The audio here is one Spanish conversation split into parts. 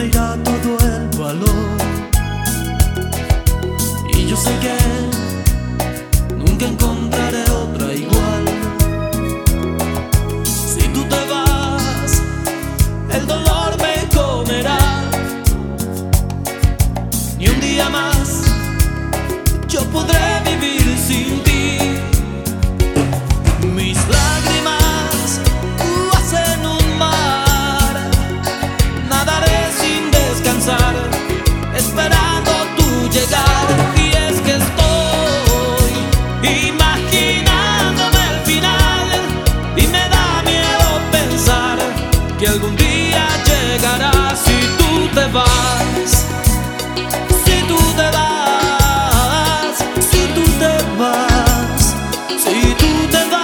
traerá todo el valor. Y yo sé que nunca encontraré otra igual. Si tú te vas, el dolor me comerá. Ni un día más yo podré vivir sin ti. Mis lágrimas hacen un mar. Nadaré sin descansar, esperando tu llegar. Y es que estoy imaginándome el final, y me da miedo pensar que algún día llegará. Si tú te vas, si tú te vas, si tú te vas, si tú te vas.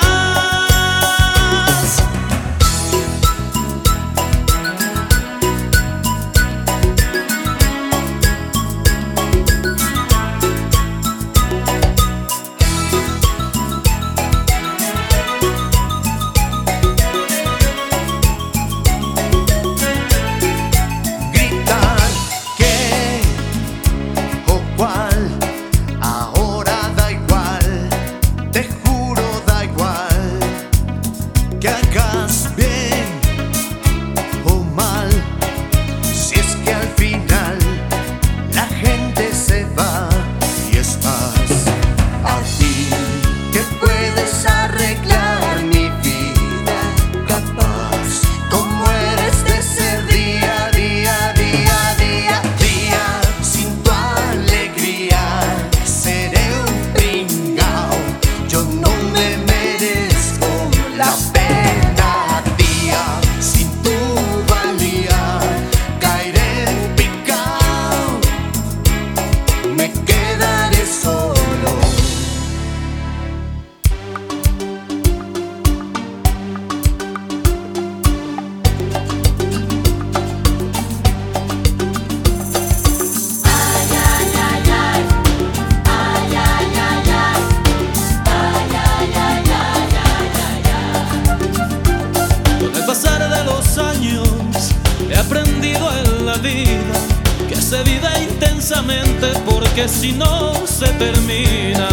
Ahora da igual, te juro da igual, que hagas bien o mal. Si es que al final la gente se va y estás aquí, que puedes arreglar mi vida, capaz como eres de ser día, día, día, día, día. Sin tu alegría seré un pringao, yo no me merezco la pena, día. Sin tu valía caeré en picao, me quedaré solo. Con el pasar de los años he aprendido en la vida que se vive intensamente, porque si no se termina.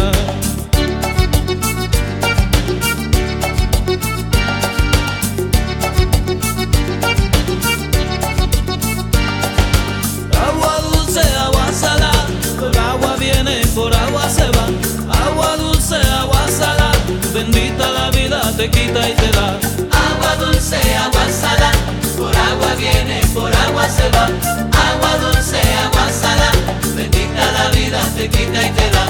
Agua dulce, agua salada, el agua viene, por agua se va. Agua dulce, agua salada, bendita la vida te quita y te da. Agua dulce, agua salada, por agua viene, por agua se va. Agua dulce, agua salada, bendita la vida te quita y te da.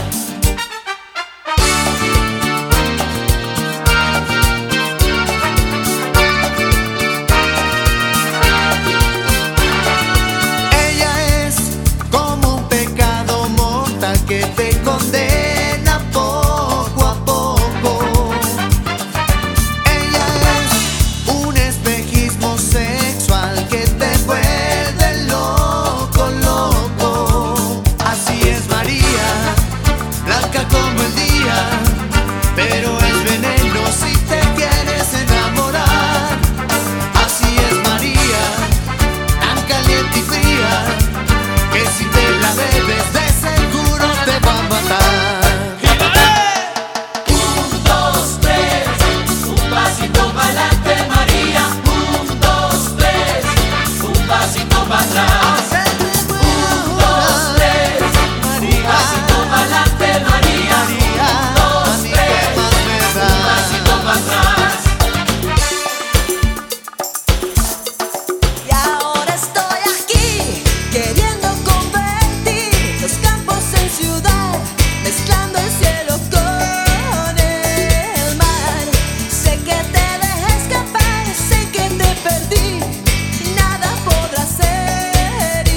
Ella es como un pecado mortal que te condena poco a poco. Ella es un espejismo sexual que te vuelve loco, loco. Así es María, blanca como el día, pero es veneno si te quieres enamorar. Así es María, tan caliente y fría, que si te la bebes de seguro te va a matar. Un, dos, tres, un pasito pa'lante María. Un, dos, tres, un pasito para atrás. Un, dos, tres, un pasito pa'lante María. Un, dos, tres, un pasito para atrás. Y ahora estoy aquí, queriendo convertir los campos en ciudad, mezclando el cielo con el mar. Sé que te dejé escapar, sé que te perdí, nada podrá ser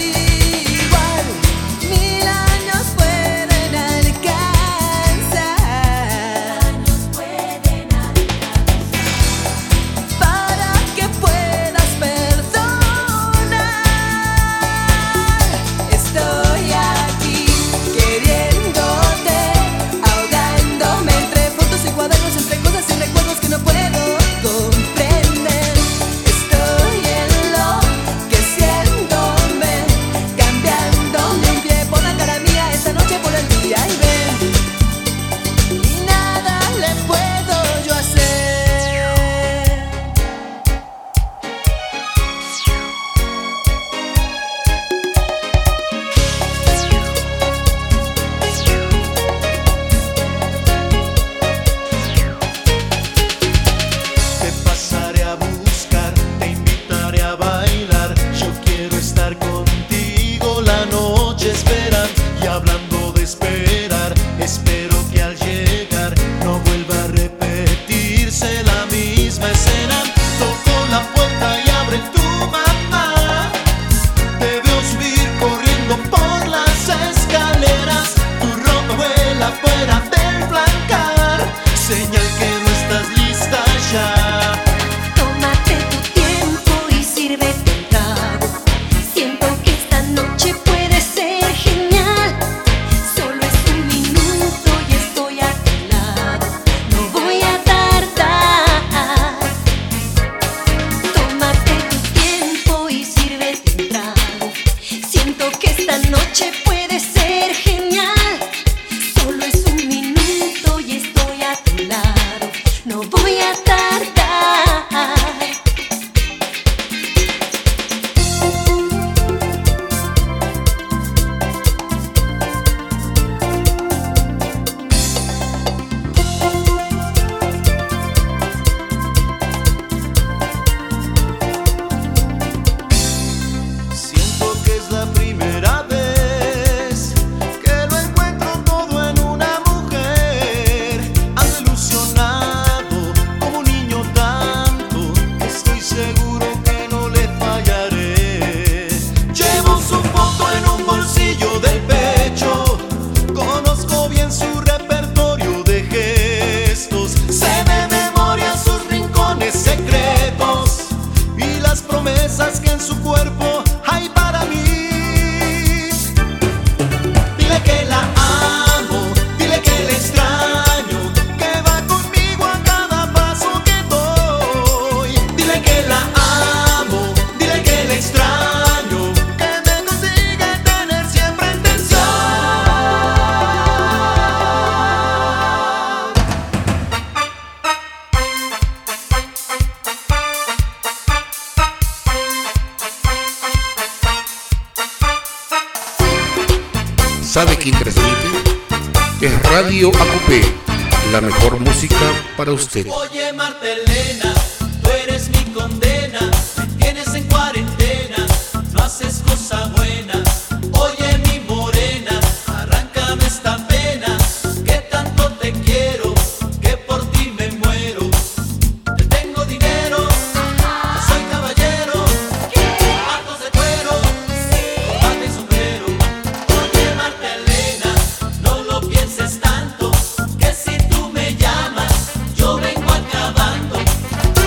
¿Sabe quién transmite? Es Radio Acupé, la mejor música para usted. Oye Marta Elena, tú eres mi condena, me tienes en cuarentena, no haces cosa buena. Oye mi morena, arráncame esta pena, que tanto te quiero, que por ti me muero. Te tengo dinero, soy caballero, zapatos de cuero, corbata y sombrero. Oye Marta Elena, no lo pienses tanto, que si tú me llamas, yo vengo acabando.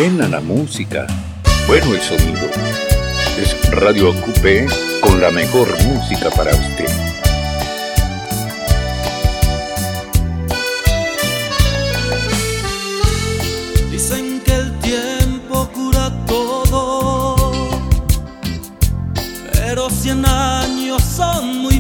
buena la música, bueno el sonido. Es Radio Acupé con la mejor música para usted. Dicen que el tiempo cura todo, pero 100 años son muy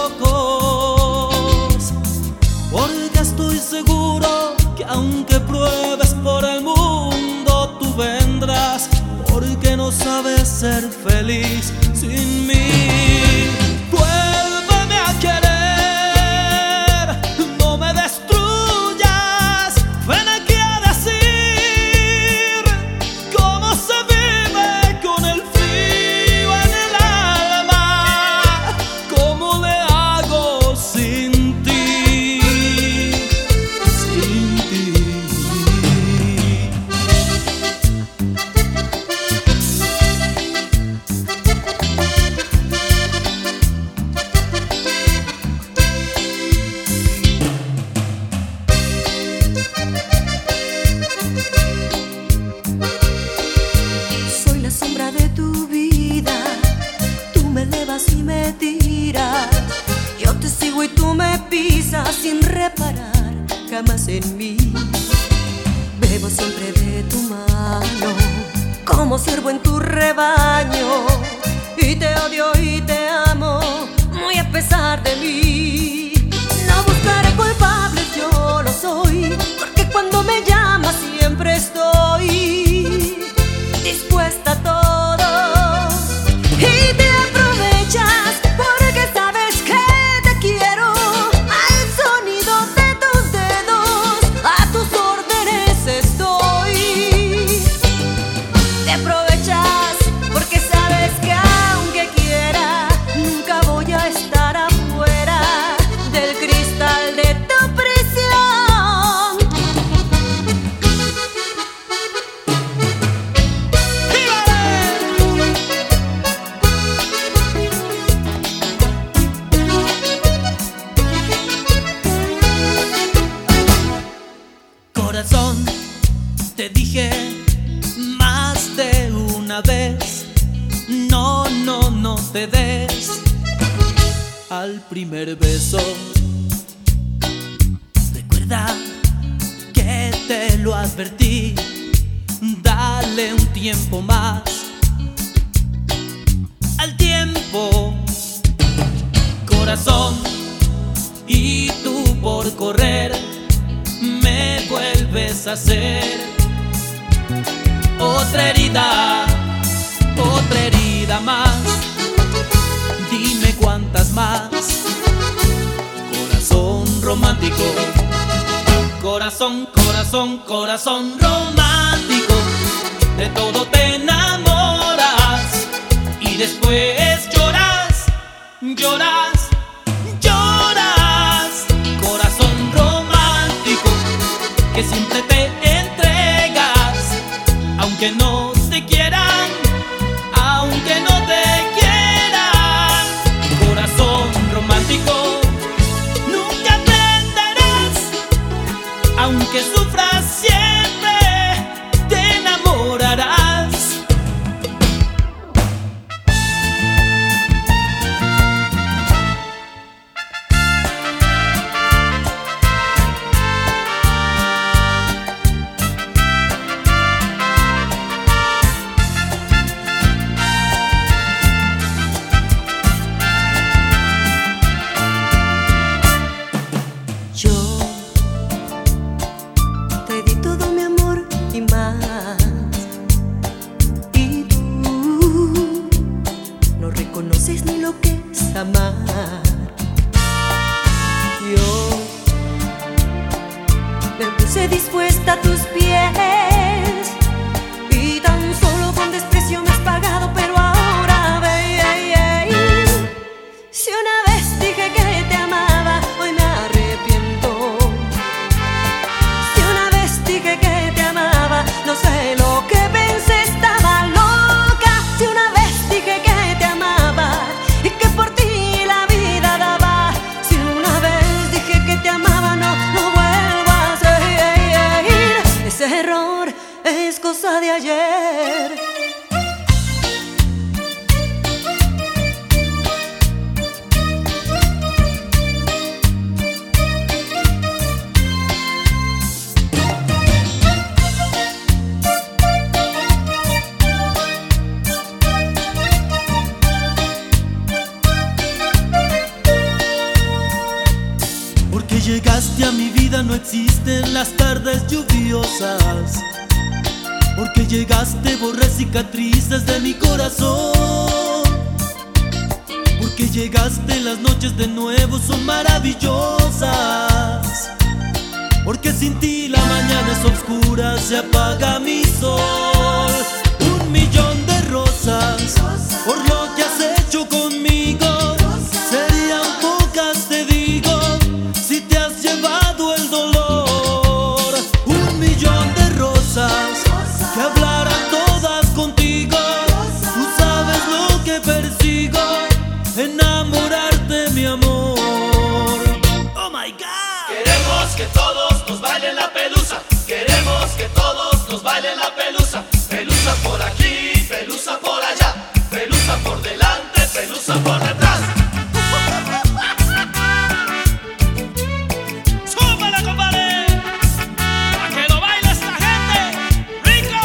pocos. Porque estoy seguro que aunque pruebes por el mundo, tú vendrás, porque no sabes ser feliz sin mí. Vuélveme a querer, no me destruyas. Ven aquí a decir cómo se vive con el frío en el alma, cómo le hago sin ti, sin ti. Soy la sombra de tu vida, tú me elevas y me tiras. Yo te sigo y tú me pisas sin reparar jamás en mí. Bebo siempre de tu mano, como siervo en tu rebaño. Y te odio y te amo, muy a pesar de mí. No buscaré culpables, yo lo soy, porque cuando me llamas siempre estoy dispuesta a todo. Y te aprovechas porque sabes que te quiero. Al sonido de tus dedos, a tus órdenes estoy. Te aprovechas porque sabes que aunque quiera, nunca voy a estar afuera del cristal de tu prisión. Corazón, te dije más de una vez, no, no, no te des al primer beso. Recuerda que te lo advertí, dale un tiempo más al tiempo. Corazón, y tú por correr me vuelves a hacer otra herida más. Dime cuántas más. Corazón romántico, corazón, corazón, corazón romántico. De todo te enamoras y después lloras, lloras, lloras. Corazón romántico, que siempre te entregas, aunque no te quieran, aunque no te quieran. Corazón romántico, nunca aprenderás, aunque sufras siempre te enamorarás. Yo te di todo mi amor y más, y tú no reconoces ni lo que es amar. Yo me puse dispuesta a tus pies y tan solo con desprecio me has pagado, pero ahora ve. Si una vez dije que te amaba, hoy me arrepiento. Si una vez dije que te amaba, no sé lo que pensé, estaba loca. Si una vez dije que te amaba y que por ti la vida daba. Si una vez dije que te amaba, no vuelvo a hacer ese error cosa de ayer. Porque llegaste a mi vida, no existen las tardes lluviosas. Porque llegaste, borré cicatrices de mi corazón. Porque llegaste, las noches de nuevo son maravillosas. Porque sin ti la mañana es oscura, se apaga mi sol. 1.000.000 de rosas por lo que has hecho conmigo. Serían pocas, te digo, si te has llevado el dolor. 1.000.000 de rosas que hablarán todas contigo. Tú sabes lo que persigo, enamorarte, mi amor. Oh my God. Queremos que todos nos bailen la pelusa. Queremos que todos nos bailen la pelusa. Pelusa por aquí, pelusa por allá. Pelusa por delante, pelusa por detrás. ¡Súbela, compadre! ¡Pa' que lo baile esta gente! ¡Rico!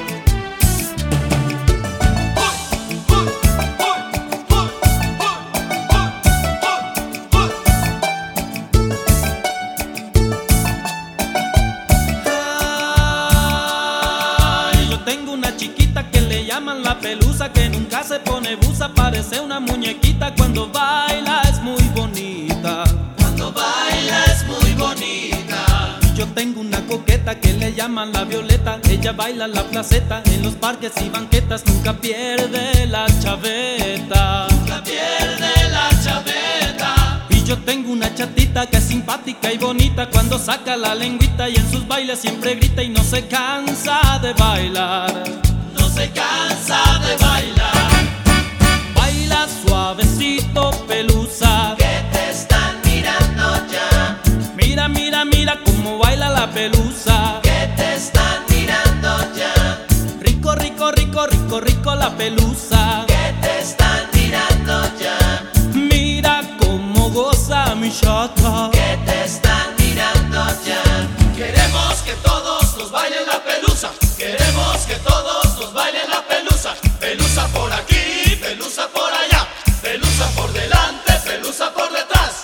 Ay, yo tengo una chiquita que le llaman la pelusa, que nunca se pone busa, parece una muñequita. Cuando baila es muy bonita. Cuando baila es muy bonita. Yo tengo una coqueta que le llaman la Violeta. Ella baila la placeta en los parques y banquetas. Nunca pierde la chaveta. Nunca pierde la chaveta. Y yo tengo una chatita que es simpática y bonita. Cuando saca la lengüita y en sus bailes siempre grita y no se cansa de bailar. No se cansa de bailar. Baila suavecito, pelusa. Que te están mirando ya. Mira, mira, mira cómo baila la pelusa. Que te están mirando ya. Rico, rico, rico, rico, rico la pelusa. Que te están mirando ya. Mira cómo goza mi chata. Que te están mirando ya. Queremos que todos nos bailen la pelusa. Queremos que todos nos bailen la pelusa. Pelusa por aquí, pelusa por allá. Pelusa por delante, pelusa por detrás.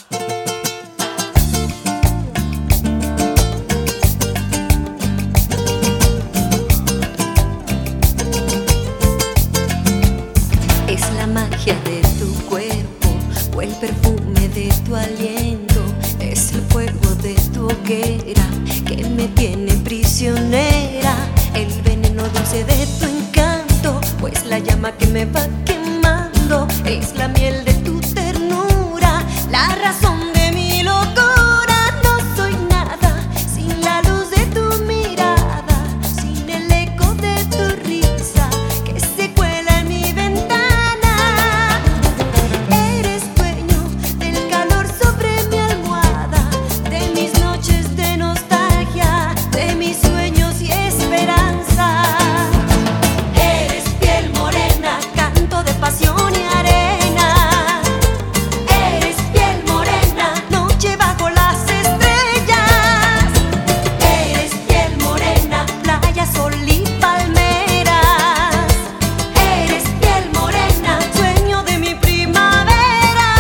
Es la magia de tu cuerpo o el perfume de tu aliento. Es el fuego de tu hoguera que me tiene prisionera. El veneno dulce de tu encanto, pues la llama que me va quemando. Es la miel de tu ternura, la razón de mi locura. No soy nada sin la luz de tu mirada, sin el eco de tu risa que se cuela en mi ventana. Eres dueño del calor sobre mi almohada, de mis noches de nostalgia, de mis sueños y esperanza. Eres piel morena, canto de pasión y arena. Eres piel morena, noche bajo las estrellas. Eres piel morena, playa, sol y palmeras. Eres piel morena, sueño de mi primavera.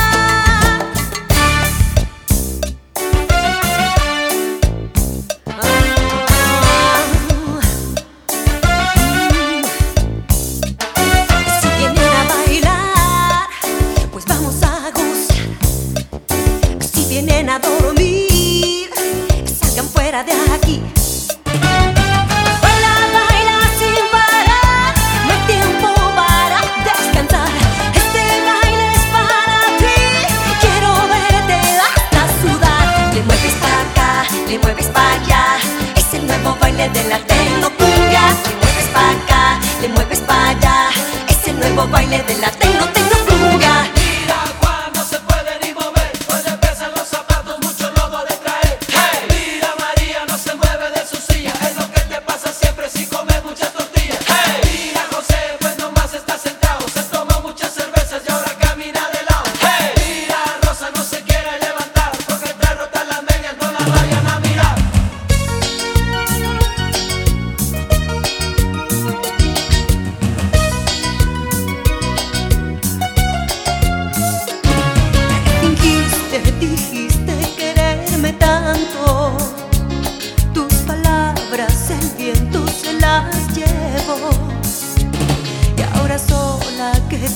Si vienen a bailar, pues vamos a gozar. Si vienen a dormir, salgan fuera de aquí. Baila, baila sin parar, no hay tiempo para descansar. Este baile es para ti, quiero verte hasta sudar. Le mueves para acá, le mueves para allá, es el nuevo baile de la tecnocumbia. Le mueves para acá, le mueves para allá, es el nuevo baile de la tecnocumbia. Mira cuando se puede ni mover. Cuando empiezan los zapatos, mucho lodo de traer. Hey, mira María, no se mueve de su silla. Es lo que te pasa siempre si comes.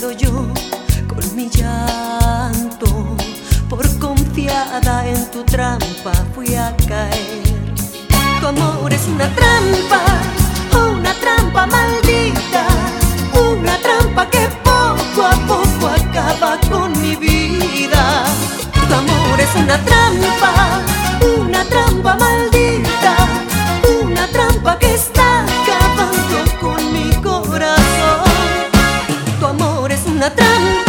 quedo yo con mi llanto. Por confiada en tu trampa fui a caer. Tu amor es una trampa maldita, una trampa que poco a poco acaba con mi vida. Tu amor es una trampa maldita, una trampa que está acabando con mi corazón. Tu amor es una trampa.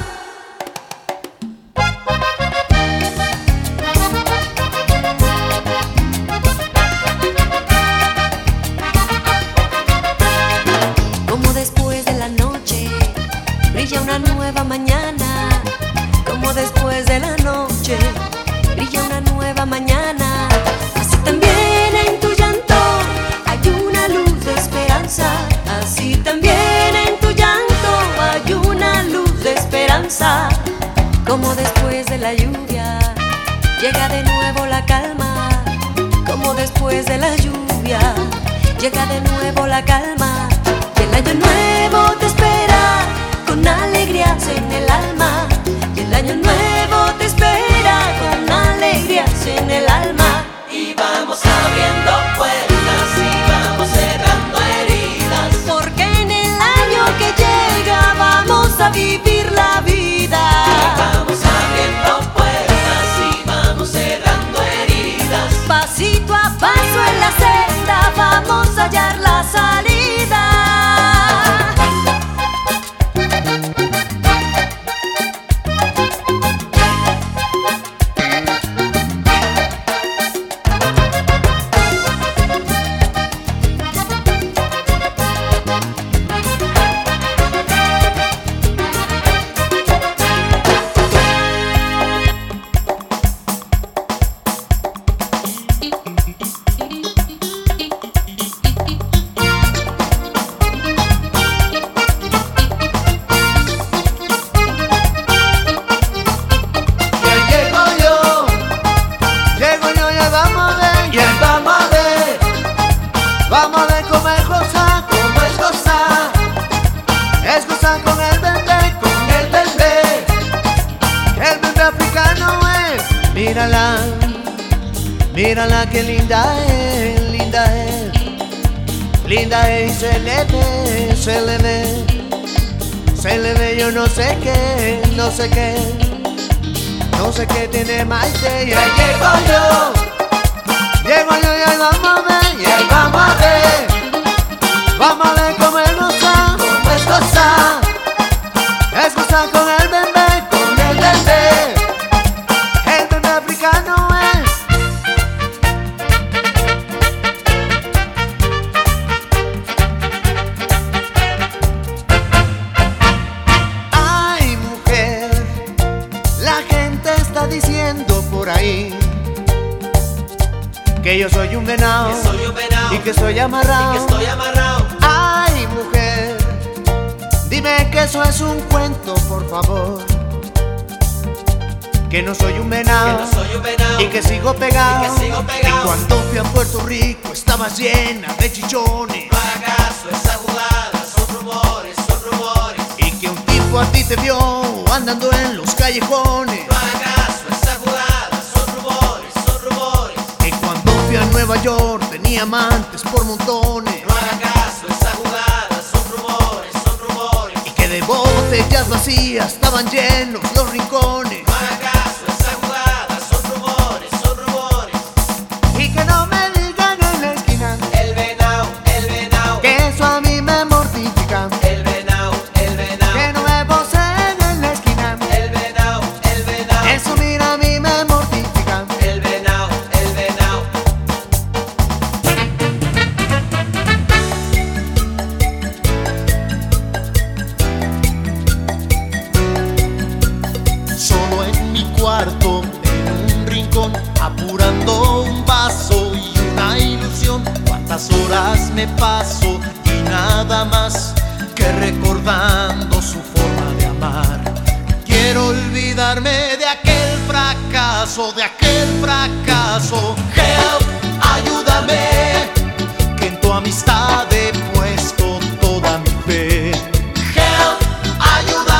Como después de la noche brilla una nueva mañana, como después de la noche brilla una nueva mañana, así también en tu llanto hay una luz de esperanza, así también en tu llanto hay una luz de esperanza. Como después de la lluvia llega de nuevo la calma, como después de la lluvia llega de nuevo la calma, y el año nuevo te espera con alegrías en el alma, y el año nuevo te espera con alegrías en el alma. Y vamos abriendo puertas y vamos cerrando heridas, Porque en el año que llega vamos a vivir la vida. vamos abriendo puertas y vamos cerrando heridas. Pasito a paso en la senda vamos a hallar la salida. Vamos a ver cómo es gozar, cómo es gozar. Es gozar con el bebé, con el bebé. El bebé africano es, mírala, mírala que linda es, linda es. Linda es y se le ve, se le ve. Se le ve yo no sé qué, no sé qué. No sé qué tiene Maite y ahí llego yo. Llego yo y ahí vamos a ver, y ahí vamos a ver. Vamos a ver cómo es gozar, cómo es gozar. Es gozar con el bebé, con el bebé. El bebé africano es. Ay, mujer, la gente está diciendo por ahí que yo soy un venado, y que estoy amarrado. Ay, mujer, dime que eso es un cuento, por favor. Que no soy un venado, y que sigo pegado. Y cuando fui a Puerto Rico estaba llena de chichones. No hagas caso, esa jugada son rumores, son rumores. Y que un tipo a ti te vio andando en los callejones. No hagas caso, esa jugada son rumores, son rumores. Que cuando fui a Nueva York tenía amantes por montones. No hagas caso, esa jugada son rumores, son rumores. Y que de botellas vacías estaban llenos los rincones. No hagas caso, esa jugada son rumores, son rumores. Y que no me digan en la esquina El venao, que eso a mí me mortifica. el venao, el venao. Que no me poseen en la esquina, El venao, el venao. eso mira a mí me mortifica. El venao, el venao. Solo en mi cuarto, en un rincón, apurando un vaso y una ilusión. Cuántas horas me paso y nada más que recordando su forma de amar. Quiero olvidarme de aquel fracaso, de aquel fracaso. Help, ayúdame, que en tu amistad he puesto toda mi fe. Help, ayúdame.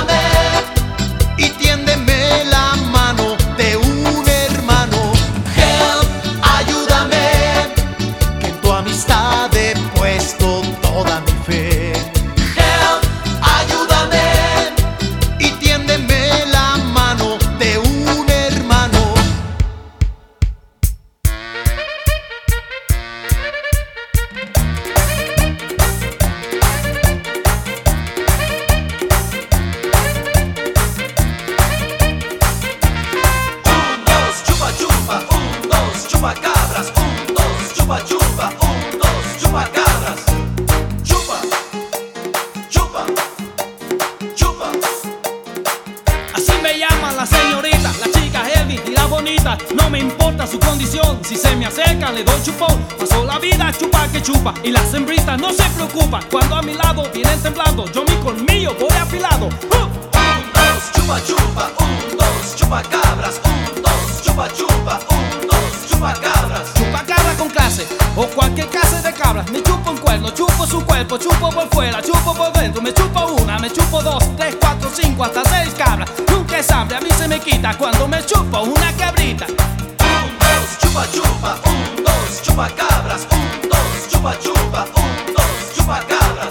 chupa, chupa, un, dos, chupa cabras. Chupa, chupa, chupa. Así me llaman las señoritas, las chicas heavy y las bonitas. No me importa su condición, si se me acercan le doy chupón. Paso la vida chupa que chupa y las hembritas no se preocupan. Cuando a mi lado vienen temblando, yo mi colmillo voy afilado. Un, dos, chupa, chupa, un, dos, chupa cabras. Un, dos, chupa, chupa, un, dos, chupa cabras. Chupa cabra con clase o cualquier clase de cabras. Me chupo un cuerno, chupo su cuerpo, chupo por fuera, chupo por dentro. Me chupo una, me chupo dos, tres, cuatro, cinco, hasta seis cabras. Nunca es hambre, a mí se me quita cuando me chupo una cabrita. Un, dos, chupa, chupa, un, dos, chupa cabras. Un, dos, chupa, chupa, un, dos, chupa cabras.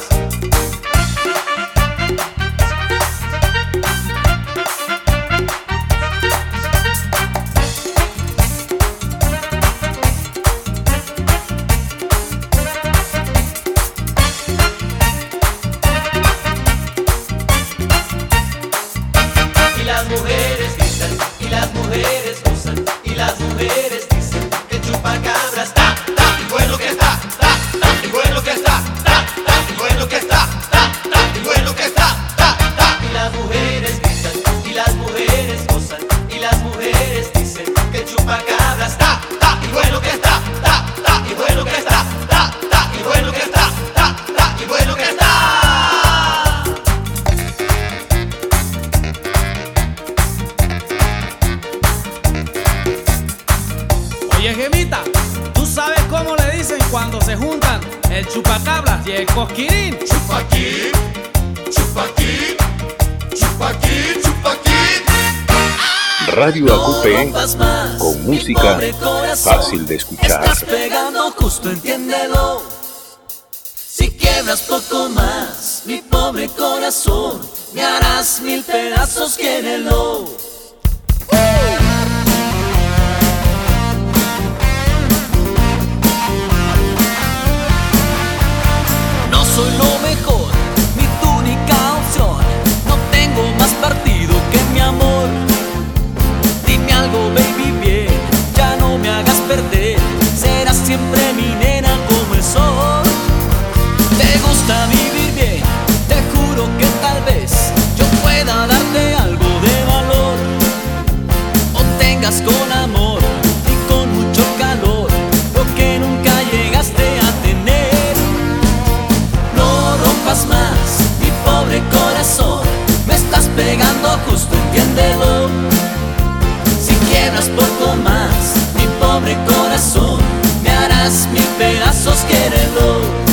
Y las mujeres gritan, y las mujeres gozan, y las mujeres dicen que chupa cabras, ta, ta, y bueno que está, ta, ta, y bueno que está, ta, ta, y bueno que está, ta, ta, y bueno que está, ta, ta. Y las mujeres gritan, y las mujeres gozan, y las mujeres dicen que chupa cabras, ta, ta, y bueno que está, ta, ta, y bueno que está, ta, ta, y bueno que está, ta, ta, y bueno que está. Oye, Gemita, ¿tú sabes cómo le dicen cuando se juntan el chupacabras y el cosquirín? Chupa aquí, chupa aquí, chupa aquí, chupa aquí. Radio AQP con música fácil de escuchar. Estás pegando justo, entiéndelo. Si quiebras poco más, mi pobre corazón, me harás mil pedazos, quiérelo. No soy lo mejor, ni tu única opción. No tengo más partido que mi amor. Dime algo, baby, bien, ya no me hagas perder. Serás siempre mi nena como el sol. Te gusta vivir bien, te juro que tal vez yo pueda darte algo de valor. O tengas con amor y con mucho calor lo que nunca llegaste a tener. No rompas más mi pobre corazón, me estás pegando justo, entiéndelo. Si quiebras poco más mi pobre corazón, me harás mil pedazos, quiérelo.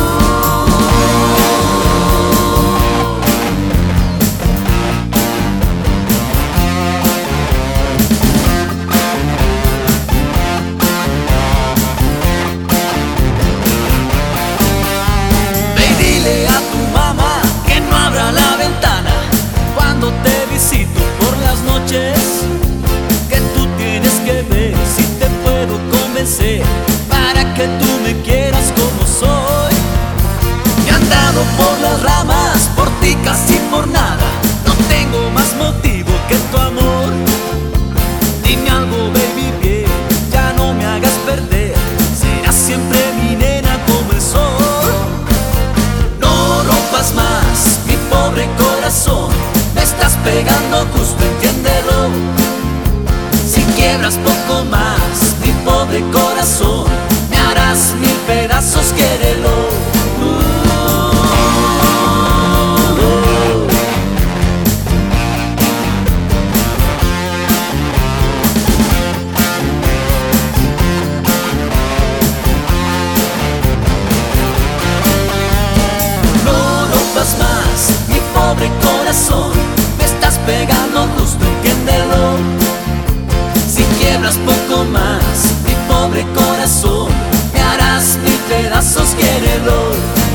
Ve y dile a tu mamá que no abra la ventana cuando te visito por las noches. Que tú tienes que ver si te puedo convencer para que tú me quieras como soy. Me han dado por las ramas, por ti casi por nada. No tengo más motivo que tu amor. Dime algo, baby, bien, ya no me hagas perder. Serás siempre mi nena como el sol. No rompas más mi pobre corazón, me estás pegando justo, entiéndelo. Si quiebras poco más mi pobre corazón, me harás mil pedazos, quiérelo. No rompas más mi pobre corazón, me estás pegando justo, entiéndelo. Si quiebras poco más mi pobre corazón, me harás mil pedazos, quiérelo.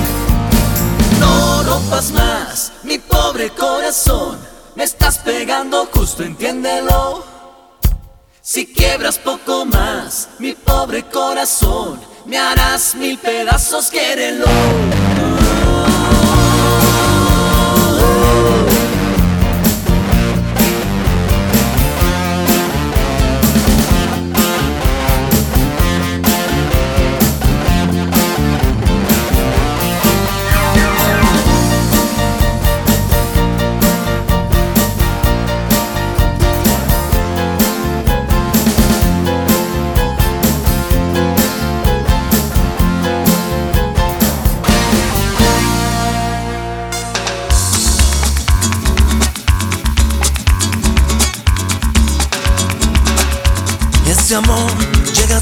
No rompas más mi pobre corazón, me estás pegando justo, entiéndelo. Si quiebras poco más mi pobre corazón, me harás mil pedazos, quiérelo.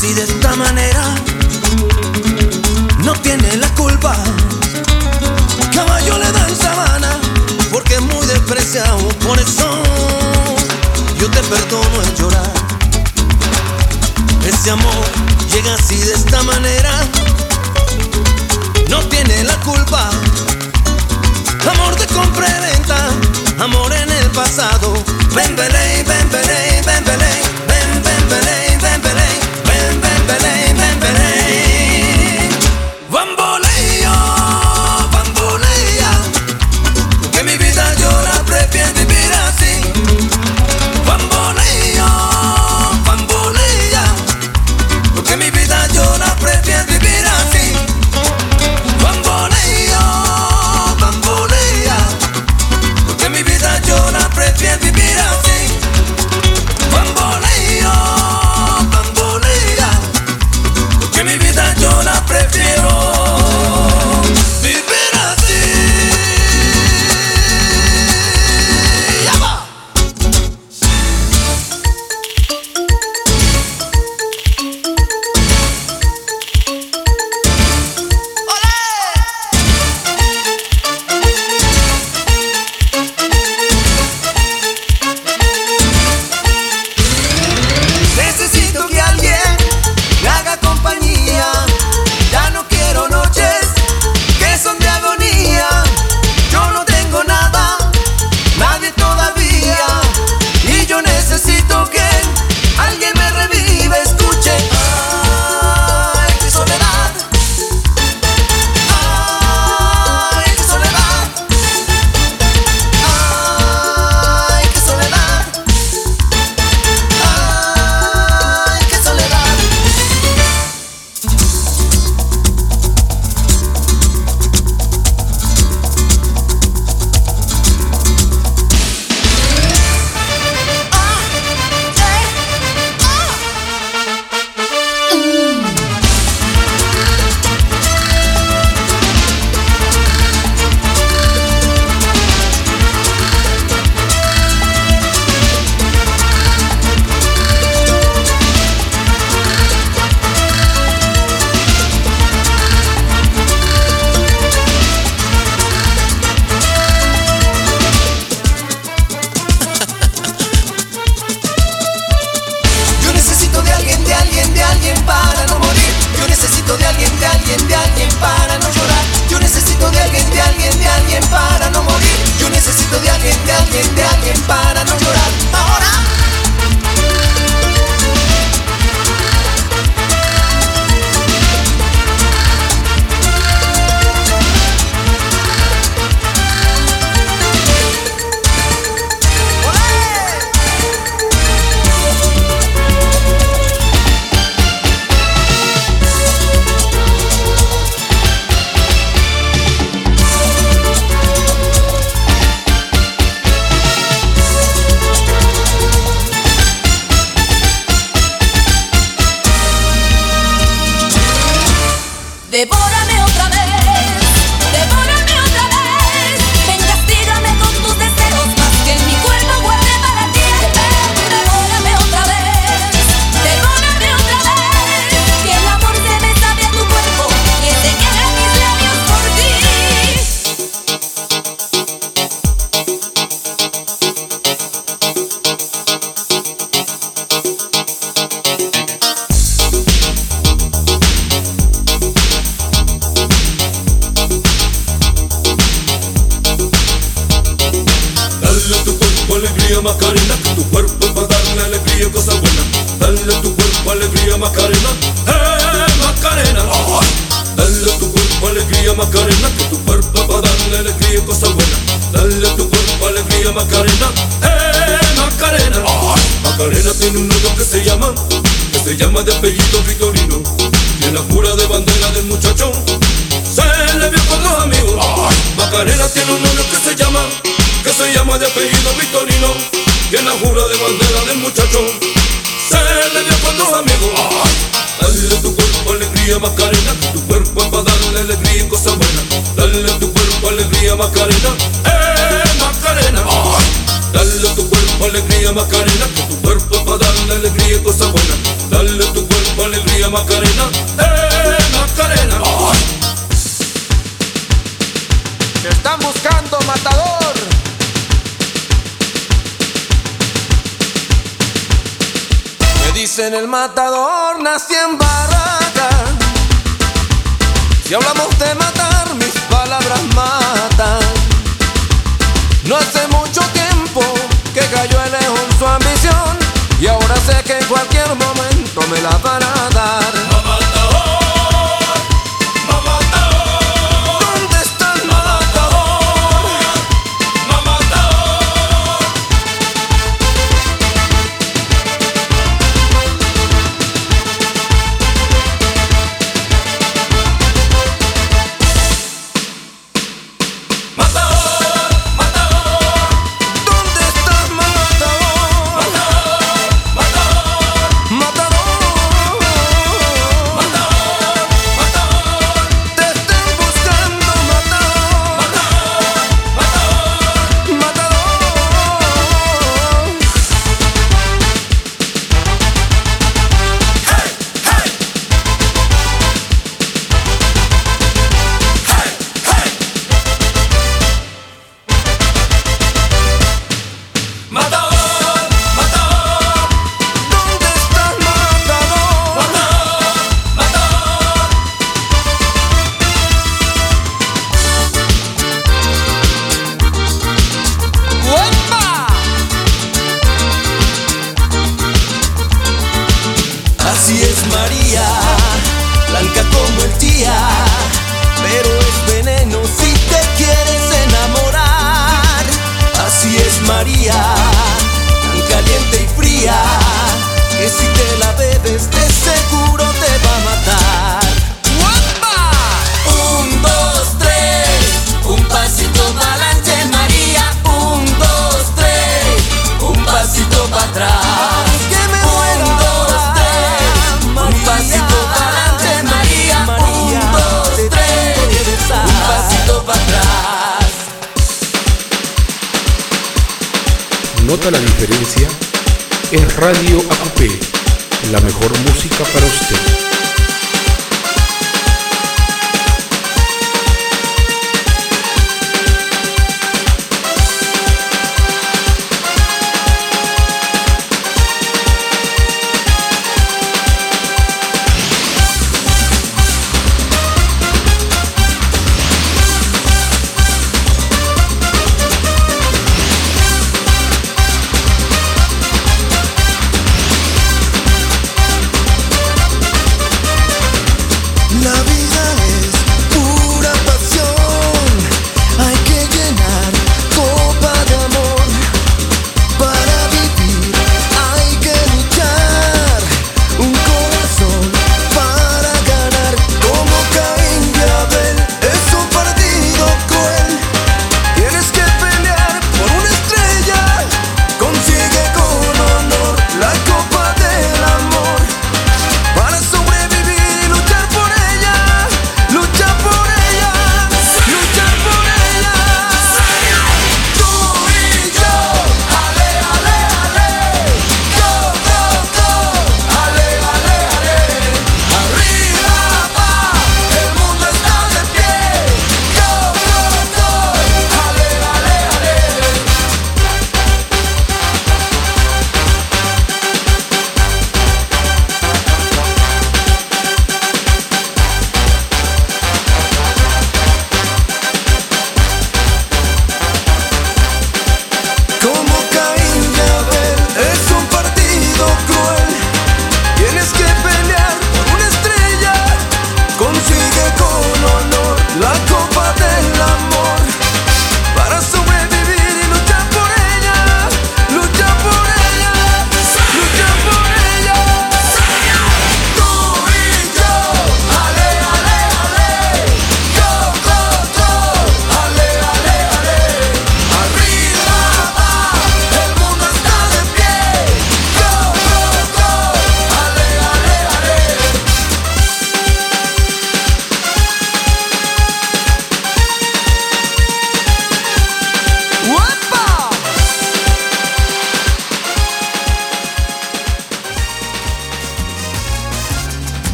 así de esta manera, no tiene la culpa. Caballo le dan sabana porque es muy despreciado. Por eso yo te perdono el llorar. Ese amor llega así de esta manera, no tiene la culpa. Amor de compra y venta, amor en el pasado. Ven, belé, ven, belé, ven, belé, ven, ven, belé, ven, belé, ven, ven, belé, ven, belé. Bamboleo, bambolea, que mi vida yo la prefiero vivir así. Bamboleo, bambolea, porque mi vida yo la prefiero vivir así. Bamboleo, bambolea, porque mi vida yo la prefiero vivir así. Bamboleo, bambolea, porque mi vida yo la prefiero vivir así. ¡Ya va! Necesito que alguien me haga compañía. Ya no quiero noches que son de agonía. Yo no tengo nada, nadie todavía, y yo necesito que alguien me reviva. Escuche, ay, qué soledad, ay, qué soledad, ay, qué soledad, ay, qué soledad. Yo necesito de alguien, de alguien, de alguien para no morir. Yo necesito de alguien, de alguien, de alguien para no llorar. Yo necesito de alguien, de alguien, de alguien para no morir. Yo necesito de alguien, de alguien, de alguien para no llorar. Ahora. Devórame otra vez, devórame otra vez. Ven, castígame con tus deseos, más que en mi cuerpo guarde para ti. Ven, devórame otra vez, devórame otra vez. Que el amor se me sabe a tu cuerpo y se quedan mis labios por ti. Dale a tu cuerpo alegría, Macarena, que tu cuerpo es para darle alegría y cosas buenas. Dale a tu cuerpo alegría, Macarena, Macarena. Dale a tu cuerpo alegría, Macarena, que tu cuerpo es para darle alegría y cosas buenas. Dale a tu cuerpo alegría, Macarena, Macarena. Macarena tiene un novio que se llama de apellido Vitorino. Y en la jura de bandera del muchachón se le vio con los amigos. Macarena tiene un novio que se llama de apellido Vitorino. Y en la jura de bandera del muchachón se le vio con los amigos. Dale a tu cuerpo alegría, Macarena, que tu cuerpo es para darle alegría y cosas buenas. Dale a tu cuerpo alegría, Macarena, Macarena. Dale a tu cuerpo alegría, Macarena, que tu cuerpo es para darle alegría y cosas buenas. Dale a tu cuerpo alegría, Dicen el matador nací en Barraca. Si hablamos de matar, mis palabras matan. No hace mucho tiempo que cayó el león su ambición, y ahora sé que en cualquier momento me la van a dar. Así es María, blanca como el día, pero es veneno si te quieres enamorar. Así es María, tan caliente y fría, que si te la bebes de seguro te va a matar. ¡Uepa! 1, 2, 3, un pasito pa'lante María. 1, 2, 3, un pasito para atrás. ¿Nota la diferencia? Es Radio AQP, la mejor música para usted. Para sobrevivir y luchar por ella.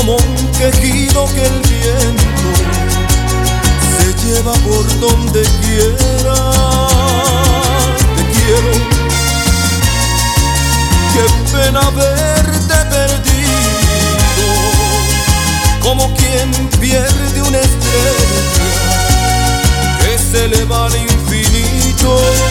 como un quejido que el viento se lleva por donde quiera. Te quiero, qué pena verte perdido, como quien pierde una estrella que se eleva al infinito.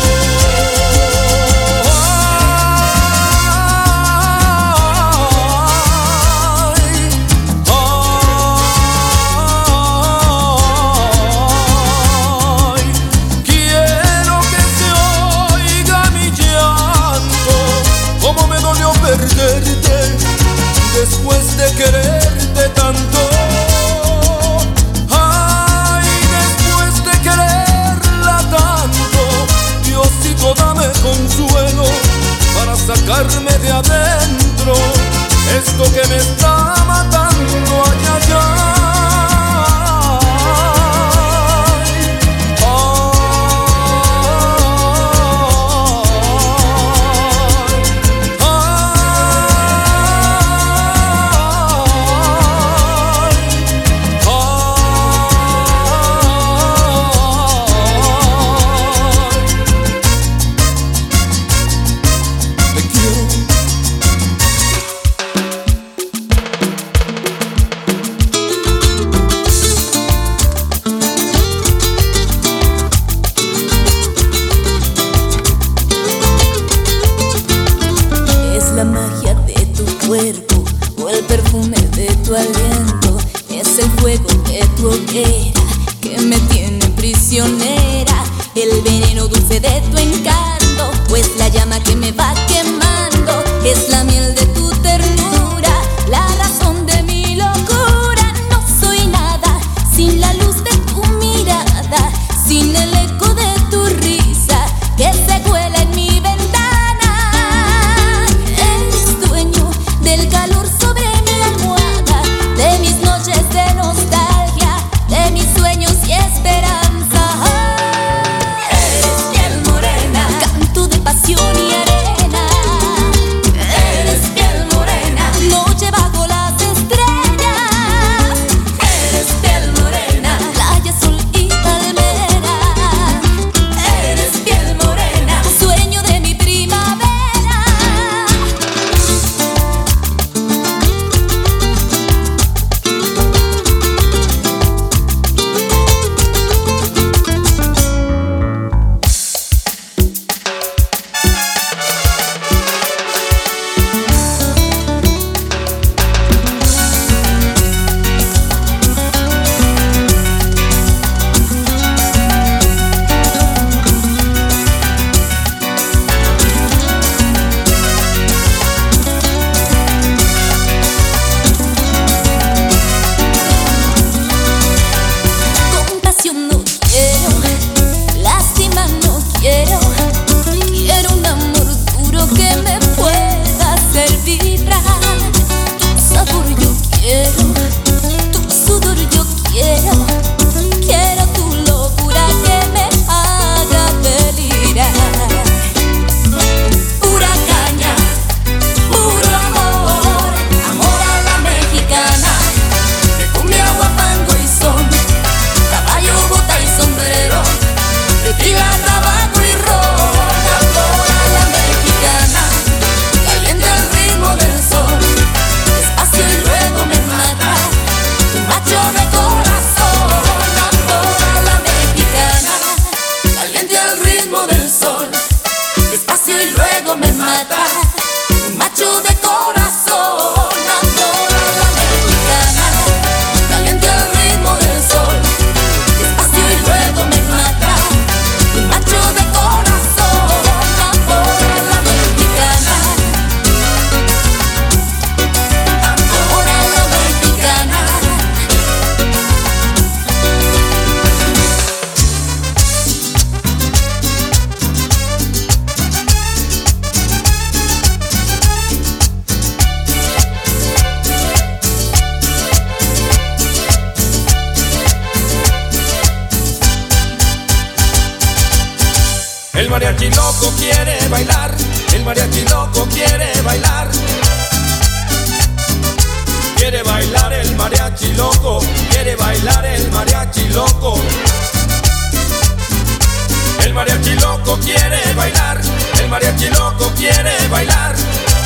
Perderte después de quererte tanto. Ay, después de quererla tanto, Diosito, dame consuelo para sacarme de adentro esto que me está matando. Ay, ay, ay. Que me tiene prisionera, el veneno dulce de tu encanto, pues la llama que me va quemando es la miel de tu ternura, la razón de mi locura. No soy nada sin la luz de tu mirada, sin el eco de tu risa que se cuela en mi ventana. Eres dueño del calor sobre mi almohada, de mis noches de nostalgia, de mis sueños y esperanza. Eres piel morena, canto de pasión y arena. Eres piel morena, noche bajo las estrellas. Eres piel morena, playa, sol y palmera. Eres piel morena, sueño de mi primavera. Compasión no quiero, lástima no quiero. Quiero un amor duro que me pueda hacer vibrar. Tu sabor yo quiero, tu sudor yo quiero. Quiero tu locura que me haga delirar. Pura caña, puro amor, amor a la mexicana, de cumbia, guapango y son, caballo, bota y sombrero, tequila, tabaco y ron. Amor a la mexicana, caliente al ritmo del sol, despacio y luego me mata, un macho de corazón. Amor a la mexicana, caliente al ritmo del sol, despacio y luego me mata, un macho de corazón. Amor a la mexicana, caliente al ritmo del sol, despacio y luego me mata, un macho de corazón. Amor a la mexicana, amor a la mexicana. El mariachi loco quiere bailar, el mariachi loco quiere bailar. quiere bailar el mariachi loco, quiere bailar el mariachi loco. El mariachi loco quiere bailar, el mariachi loco quiere bailar.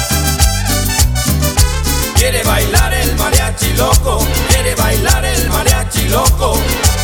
Quiere bailar el mariachi loco, quiere bailar el mariachi loco.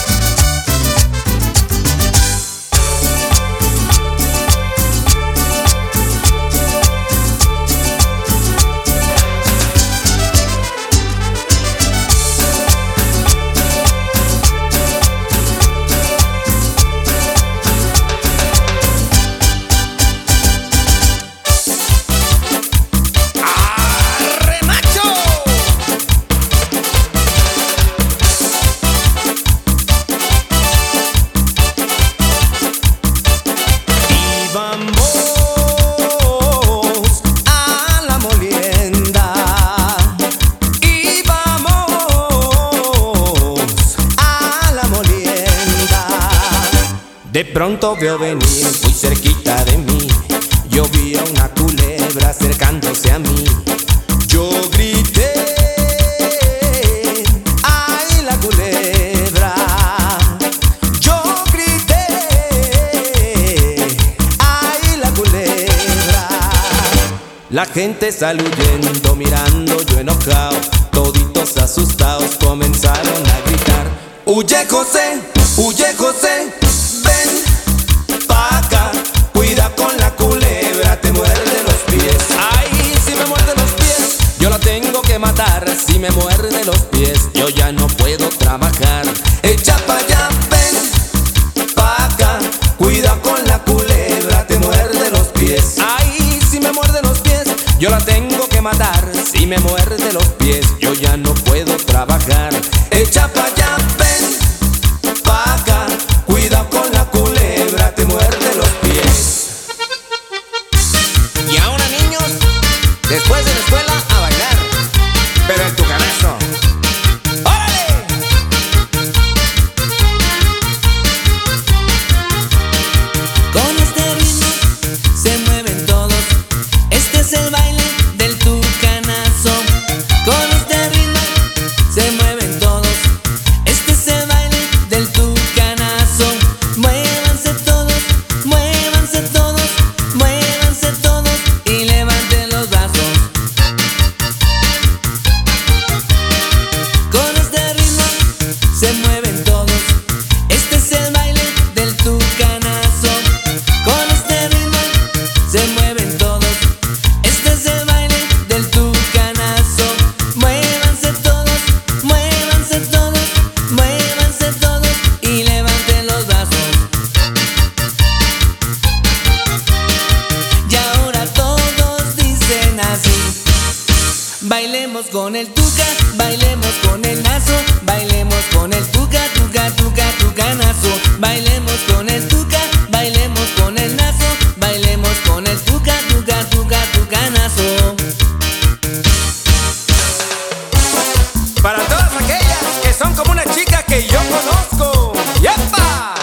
De pronto veo venir muy cerquita de mí, yo vi a una culebra acercándose a mí. Yo grité, ¡ay la culebra! Yo grité, ¡ay la culebra! La gente salió huyendo, mirando yo enojado, toditos asustados comenzaron a gritar: ¡Huye José! ¡Huye José! Ven pa' acá, cuida con la culebra, te muerde los pies. Ay, si me muerde los pies, yo la tengo que matar. Si me muerde los pies, yo ya no puedo trabajar. Echa pa' allá, ven pa' acá, cuida con la culebra, te muerde los pies. Ay, si me muerde los pies, yo la tengo que matar. Si me muerde los pies, yo ya no puedo trabajar. Echa pa' allá, ven pa' acá, cuida con la culebra, te muerde los pies. Y ahora niños, después de la escuela a bailar, pero en tu canazo. ¡Órale! Con este ritmo se mueven todos, este es el baile del tucanazo. Con este ritmo se mueven todos, este es el baile del tucanazo. Muévanse todos, muévanse todos, muévanse todos y levanten los brazos. Con este ritmo se mueven todos, este es el baile del tucanazo. Con este ritmo se mueven todos, este es el baile del tucanazo. Muévanse todos, muévanse todos, muévanse todos y levanten los brazos. Y ahora todos dicen así: bailemos con el tuca, bailemos con el nazo, bailemos con el tuca, tuca, tuca, tucanazo. Bailemos con el tuca, bailemos con el nazo, bailemos con el tuca, tuca, tuca, tucanazo. Para todas aquellas que son como una chica que yo conozco. ¡Yepa!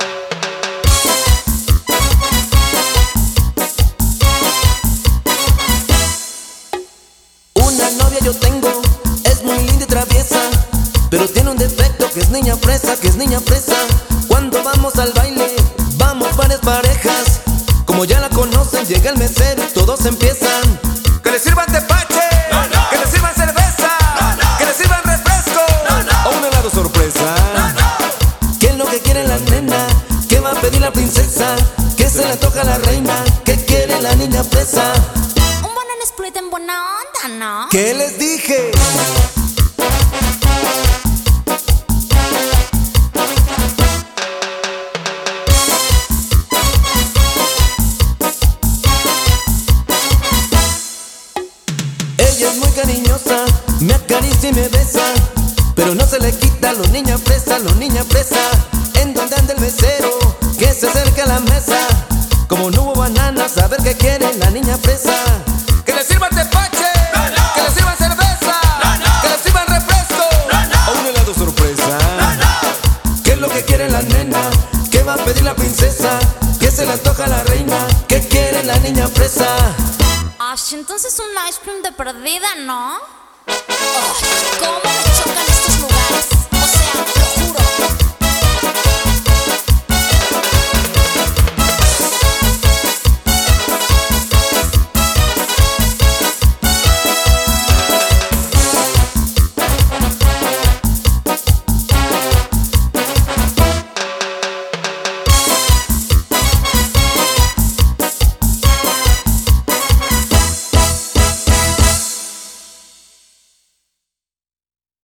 Una novia yo tengo, es muy linda y traviesa, pero tiene un defecto que es niña fresa, que es niña fresa. Cuando vamos al baile, vamos varias parejas. Como ya la conocen, llega el mesero y todos empiezan: que le sirvan tepache, no, no. Que le sirvan cerveza, no, no. Que le sirvan refresco, no, no. O un helado sorpresa, no, no. ¿Qué es lo que quiere la nena? ¿Qué va a pedir la princesa? ¿Qué se le toca a la reina? ¿Qué quiere la niña fresa? Un banana split en buena onda, ¿no? ¿Qué les dije? Ella es muy cariñosa, me acaricia y me besa, pero no se le quita lo niña fresa, lo niña fresa. ¿En dónde anda el mesero que se acerca a la mesa? Como no hubo bananas, a ver qué quiere la niña fresa. Que le sirvan tepache, no, no. Que le sirvan cerveza, no, no. Que le sirvan refresco, no, no. O un helado sorpresa, no, no. ¿Qué es lo que quiere la nena? ¿Qué va a pedir la princesa? ¿Qué se le antoja a la reina? ¿Qué quiere la niña fresa? Ash, entonces un ice cream de perdida, ¿no? cómo me choca